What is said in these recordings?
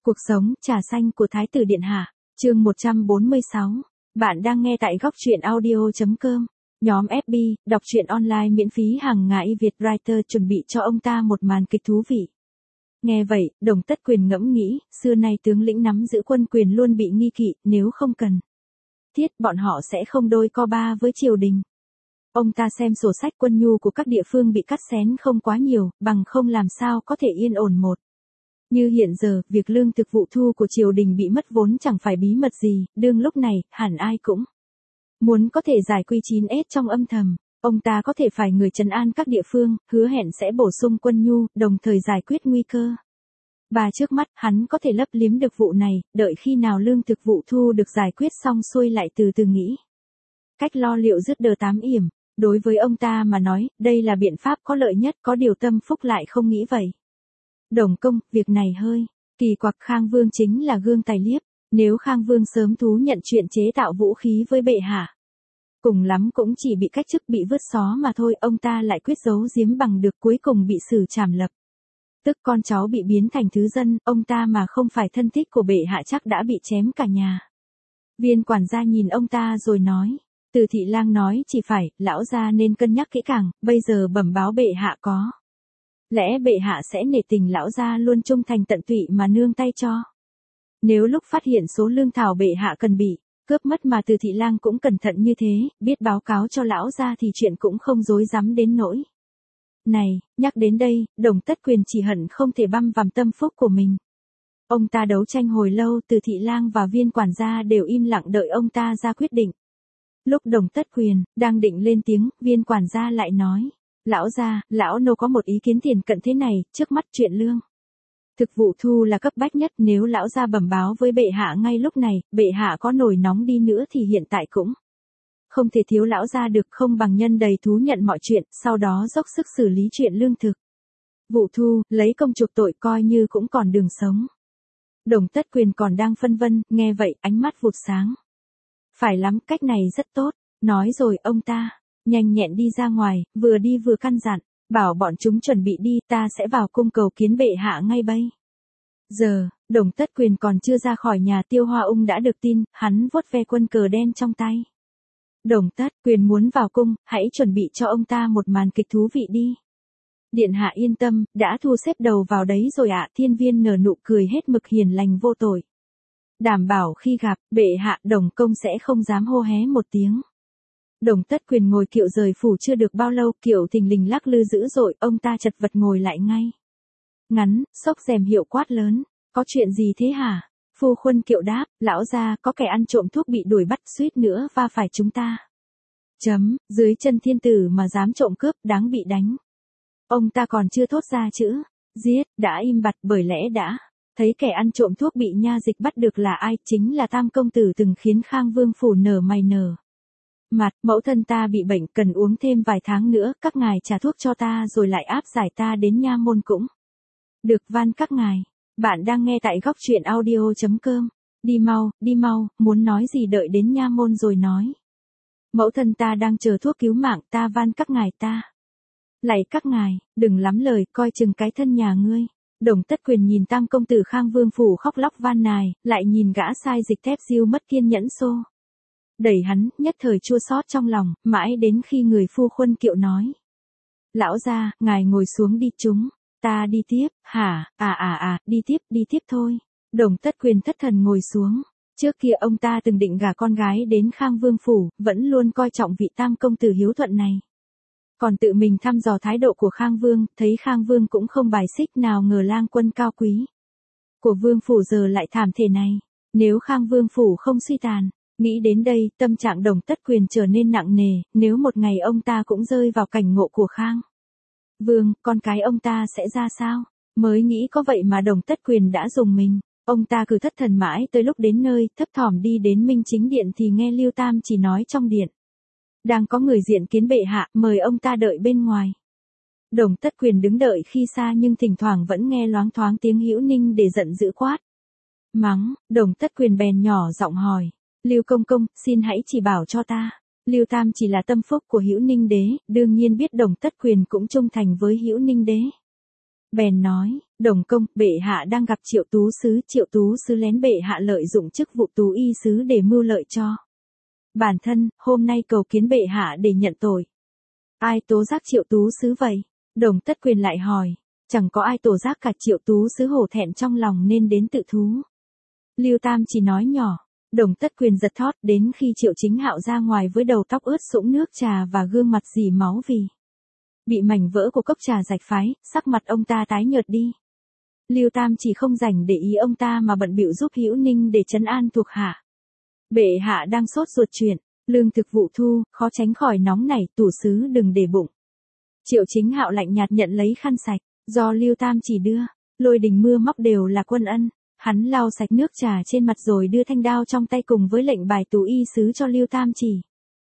Cuộc sống trà xanh của Thái tử Điện Hạ, chương 146. Bạn đang nghe tại góc truyện audio.com. Nhóm FB, đọc truyện online miễn phí hàng ngày Việt Writer chuẩn bị cho ông ta một màn kịch thú vị. Nghe vậy, Đồng Tất Quyền ngẫm nghĩ, xưa nay tướng lĩnh nắm giữ quân quyền luôn bị nghi kỵ, nếu không cần thiết bọn họ sẽ không đôi co ba với triều đình. Ông ta xem sổ sách quân nhu của các địa phương bị cắt xén không quá nhiều, bằng không làm sao có thể yên ổn một. Như hiện giờ, việc lương thực vụ thu của triều đình bị mất vốn chẳng phải bí mật gì, đương lúc này, hẳn ai cũng muốn có thể giải quy 9S trong âm thầm. Ông ta có thể phải người trấn an các địa phương, hứa hẹn sẽ bổ sung quân nhu, đồng thời giải quyết nguy cơ. Và trước mắt, hắn có thể lấp liếm được vụ này, đợi khi nào lương thực vụ thu được giải quyết xong xuôi lại từ từ nghĩ cách lo liệu dứt đờ tám yểm. Đối với ông ta mà nói, đây là biện pháp có lợi nhất, có điều Tâm Phúc lại không nghĩ vậy. Đồng công, việc này hơi kỳ quặc. Khang Vương chính là gương tài liếp, nếu Khang Vương sớm thú nhận chuyện chế tạo vũ khí với bệ hạ, cùng lắm cũng chỉ bị cách chức bị vứt xó mà thôi, ông ta lại quyết giấu giếm bằng được cuối cùng bị xử trảm lập. Tức con cháu bị biến thành thứ dân, ông ta mà không phải thân thích của bệ hạ chắc đã bị chém cả nhà. Viên quản gia nhìn ông ta rồi nói, Từ Thị Lang nói chỉ phải, lão gia nên cân nhắc kỹ càng, bây giờ bẩm báo bệ hạ có lẽ bệ hạ sẽ nể tình lão gia luôn trung thành tận tụy mà nương tay cho. Nếu lúc phát hiện số lương thảo bệ hạ cần bị cướp mất mà Từ Thị Lang cũng cẩn thận như thế, biết báo cáo cho lão gia thì chuyện cũng không rối rắm đến nỗi này. Nhắc đến đây, Đồng Tất Quyền chỉ hận không thể băm vằm Tâm Phúc của mình. Ông ta đấu tranh hồi lâu, Từ Thị Lang và viên quản gia đều im lặng đợi ông ta ra quyết định. Lúc Đồng Tất Quyền đang định lên tiếng, viên quản gia lại nói, lão gia, lão nô có một ý kiến tiền cận thế này, trước mắt chuyện lương thực vụ thu là cấp bách nhất, nếu lão gia bẩm báo với bệ hạ ngay lúc này, bệ hạ có nổi nóng đi nữa thì hiện tại cũng không thể thiếu lão gia được, không bằng nhân đầy thú nhận mọi chuyện, sau đó dốc sức xử lý chuyện lương thực vụ thu, lấy công chuộc tội, coi như cũng còn đường sống. Đồng Tất Quyền còn đang phân vân, nghe vậy, ánh mắt vụt sáng. Phải lắm, cách này rất tốt. Nói rồi, ông ta nhanh nhẹn đi ra ngoài, vừa đi vừa căn dặn, bảo bọn chúng chuẩn bị đi, ta sẽ vào cung cầu kiến bệ hạ ngay bây giờ. Đồng Tất Quyền còn chưa ra khỏi nhà, Tiêu Hoa Ung đã được tin, hắn vuốt ve quân cờ đen trong tay. Đồng Tất Quyền muốn vào cung, hãy chuẩn bị cho ông ta một màn kịch thú vị đi. Điện hạ yên tâm, đã thu xếp đầu vào đấy rồi ạ. Thiên Viên nở nụ cười hết mực hiền lành vô tội. Đảm bảo khi gặp bệ hạ, Đồng công sẽ không dám hô hé một tiếng. Đồng Tất Quyền ngồi kiệu rời phủ chưa được bao lâu, kiệu thình lình lắc lư dữ dội, ông ta chật vật ngồi lại ngay ngắn, xốc rèm hiệu quát lớn, có chuyện gì thế hả? Phu khuân kiệu đáp, lão gia, có kẻ ăn trộm thuốc bị đuổi bắt, suýt nữa va phải chúng ta. Dưới chân thiên tử mà dám trộm cướp, đáng bị đánh. Ông ta còn chưa thốt ra chữ giết, đã im bặt, bởi lẽ đã thấy kẻ ăn trộm thuốc bị nha dịch bắt được là ai, chính là Tam công tử từng khiến Khang Vương phủ nở mày nở mặt. Mẫu thân ta bị bệnh, cần uống thêm vài tháng nữa, các ngài trả thuốc cho ta rồi lại áp giải ta đến nha môn cũng được, van các ngài. Bạn đang nghe tại góc truyện audio.com. Đi mau, muốn nói gì đợi đến nha môn rồi nói. Mẫu thân ta đang chờ thuốc cứu mạng, ta van các ngài, ta lạy các ngài, đừng lắm lời, coi chừng cái thân nhà ngươi. Đồng Tất Quyền nhìn Tam công tử Khang Vương phủ khóc lóc van nài, lại nhìn gã sai dịch thép diêu mất kiên nhẫn xô đẩy hắn, nhất thời chua xót trong lòng, mãi đến khi người phu khuân kiệu nói, lão gia, ngài ngồi xuống đi, chúng ta đi tiếp. Hả? Đi tiếp thôi. Đồng Tất Quyền thất thần ngồi xuống. Trước kia ông ta từng định gả con gái đến Khang Vương phủ, vẫn luôn coi trọng vị Tam công tử hiếu thuận này. Còn tự mình thăm dò thái độ của Khang Vương, thấy Khang Vương cũng không bài xích, nào ngờ lang quân cao quý của Vương phủ giờ lại thảm thể này. Nếu Khang Vương phủ không suy tàn, nghĩ đến đây, tâm trạng Đồng Tất Quyền trở nên nặng nề, nếu một ngày ông ta cũng rơi vào cảnh ngộ của Khang Vương, con cái ông ta sẽ ra sao? Mới nghĩ có vậy mà Đồng Tất Quyền đã dùng mình. Ông ta cứ thất thần mãi tới lúc đến nơi, thấp thỏm đi đến Minh Chính điện thì nghe Lưu Tam chỉ nói trong điện đang có người diện kiến bệ hạ, mời ông ta đợi bên ngoài. Đồng Tất Quyền đứng đợi khi xa nhưng thỉnh thoảng vẫn nghe loáng thoáng tiếng Hữu Ninh để giận dữ quát mắng. Đồng Tất Quyền bèn nhỏ giọng hỏi, Lưu công công, xin hãy chỉ bảo cho ta. Lưu Tam chỉ là tâm phúc của Hữu Ninh đế, đương nhiên biết Đồng Tất Quyền cũng trung thành với Hữu Ninh đế. Bèn nói, Đồng công, bệ hạ đang gặp Triệu Tú sứ lén bệ hạ lợi dụng chức vụ Tú y sứ để mưu lợi cho bản thân, hôm nay cầu kiến bệ hạ để nhận tội. Ai tố giác Triệu Tú sứ vậy? Đồng Tất Quyền lại hỏi, chẳng có ai tố giác cả, Triệu Tú sứ hổ thẹn trong lòng nên đến tự thú. Lưu Tam chỉ nói nhỏ. Đồng Tất Quyền giật thót, đến khi Triệu Chính Hạo ra ngoài với đầu tóc ướt sũng nước trà và gương mặt dì máu vì bị mảnh vỡ của cốc trà rạch phái, sắc mặt ông ta tái nhợt đi. Lưu Tam chỉ không rảnh để ý ông ta mà bận bịu giúp Hữu Ninh để trấn an thuộc hạ. Bệ hạ đang sốt ruột chuyện lương thực vụ thu, khó tránh khỏi nóng nảy, tủ sứ đừng để bụng. Triệu Chính Hạo lạnh nhạt nhận lấy khăn sạch, do Lưu Tam chỉ đưa. Lôi Đình Mưa Móc đều là quân ân. Hắn lau sạch nước trà trên mặt rồi đưa thanh đao trong tay cùng với lệnh bài Tú y sứ cho Lưu Tam chỉ.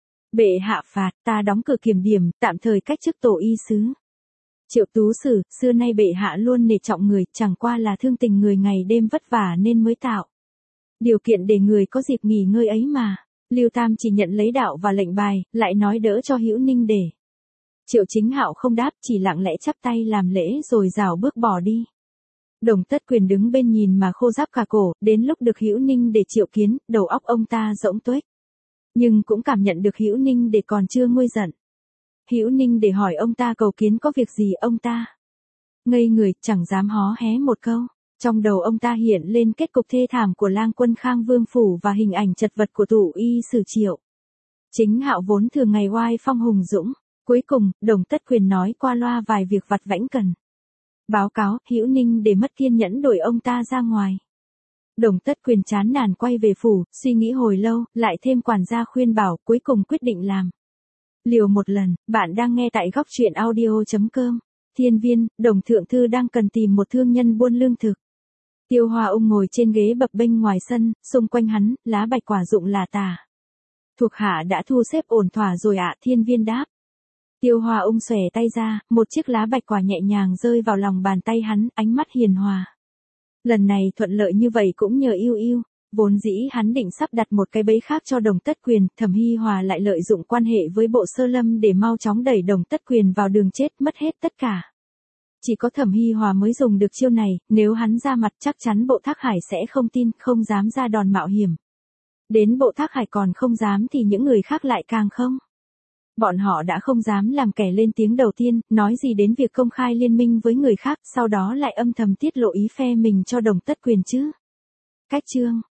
Bệ hạ phạt, ta đóng cửa kiểm điểm, tạm thời cách chức tổ y sứ. Triệu Tú sử, xưa nay bệ hạ luôn nể trọng người, chẳng qua là thương tình người ngày đêm vất vả nên mới tạo điều kiện để người có dịp nghỉ ngơi ấy mà. Lưu Tam chỉ nhận lấy đạo và lệnh bài, lại nói đỡ cho Hữu Ninh để. Triệu Chính Hạo không đáp, chỉ lặng lẽ chắp tay làm lễ rồi rảo bước bỏ đi. Đồng Tất Quyền đứng bên nhìn mà khô ráp cả cổ, đến lúc được Hữu Ninh để triệu kiến, đầu óc ông ta rỗng tuếch. Nhưng cũng cảm nhận được Hữu Ninh để còn chưa nguôi giận. Hữu Ninh để hỏi ông ta cầu kiến có việc gì, ông ta ngây người, chẳng dám hó hé một câu. Trong đầu ông ta hiện lên kết cục thê thảm của lang quân Khang Vương Phủ và hình ảnh chật vật của Tụ y sử Triệu Chính Hạo vốn thường ngày oai phong hùng dũng. Cuối cùng, Đồng Tất Quyền nói qua loa vài việc vặt vãnh cần báo cáo. Hữu Ninh để mất kiên nhẫn đuổi ông ta ra ngoài. Đồng Tất Quyền chán nản quay về phủ, suy nghĩ hồi lâu, lại thêm quản gia khuyên bảo, cuối cùng quyết định làm liều một lần. Bạn đang nghe tại góc truyện audio.com. Thiên Viên, Đồng Thượng Thư đang cần tìm một thương nhân buôn lương thực. Tiêu Hoa Ung ngồi trên ghế bập bênh ngoài sân, xung quanh hắn, lá bạch quả rụng là tả. Thuộc hạ đã thu xếp ổn thỏa rồi ạ, Thiên Viên đáp. Tiêu Hoa Ung xòe tay ra, một chiếc lá bạch quả nhẹ nhàng rơi vào lòng bàn tay hắn, ánh mắt hiền hòa. Lần này thuận lợi như vậy cũng nhờ Yêu Yêu. Vốn dĩ hắn định sắp đặt một cái bẫy khác cho Đồng Tất Quyền, Thẩm Hi Hòa lại lợi dụng quan hệ với Bộ Sơ Lâm để mau chóng đẩy Đồng Tất Quyền vào đường chết, mất hết tất cả. Chỉ có Thẩm Hi Hòa mới dùng được chiêu này, nếu hắn ra mặt chắc chắn Bộ Thác Hải sẽ không tin, không dám ra đòn mạo hiểm. Đến Bộ Thác Hải còn không dám thì những người khác lại càng không. Bọn họ đã không dám làm kẻ lên tiếng đầu tiên, nói gì đến việc công khai liên minh với người khác, sau đó lại âm thầm tiết lộ ý phe mình cho Đồng Tất Quyền chứ. Cách chương